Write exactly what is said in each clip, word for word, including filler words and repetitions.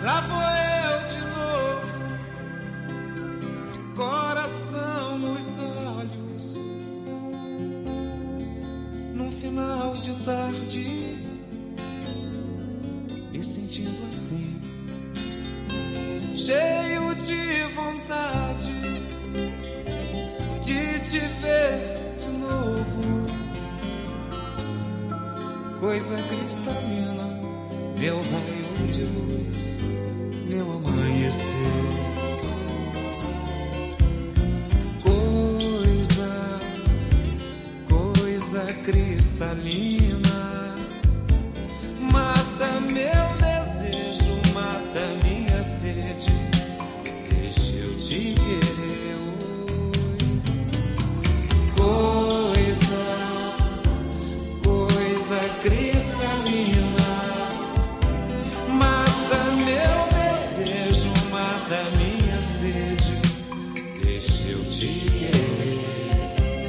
Lá vou eu de novo, coração nos olhos, num final de tarde, me sentindo assim, cheio de vontade de te ver de novo. Coisa cristalina, meu raio de luz, meu amanhecer. Coisa, coisa cristalina, mata meu desejo, mata minha sede, deixa eu te querer. Coisa, coisa cristalina, mata meu desejo, mata minha sede, deixa eu te querer.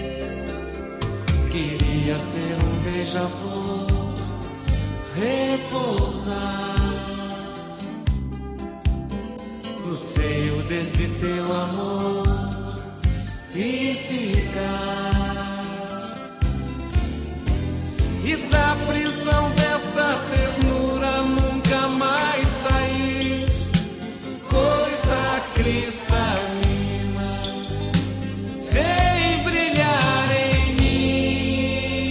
Queria ser um beija-flor, repousar no seio desse teu amor e ficar, e da prisão dessa ternura nunca mais sair. Coisa cristalina, vem brilhar em mim.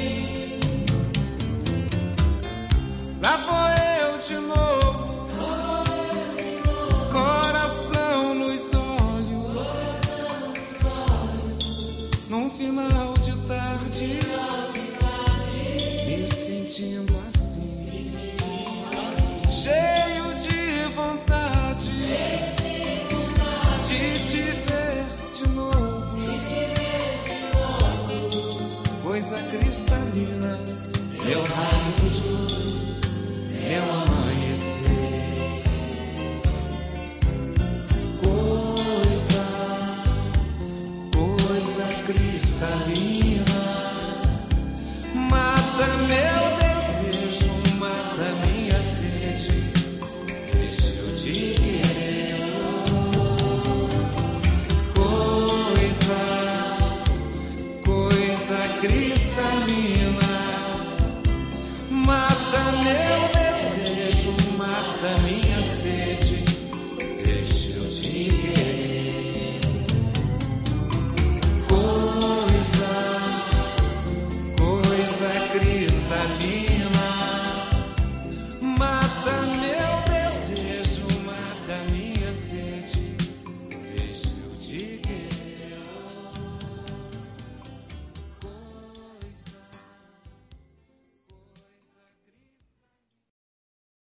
Lá vou eu de novo, coração nos olhos, num final de tarde, me sentindo assim, cheio de vontade de te ver de novo. Coisa cristalina, meu raio de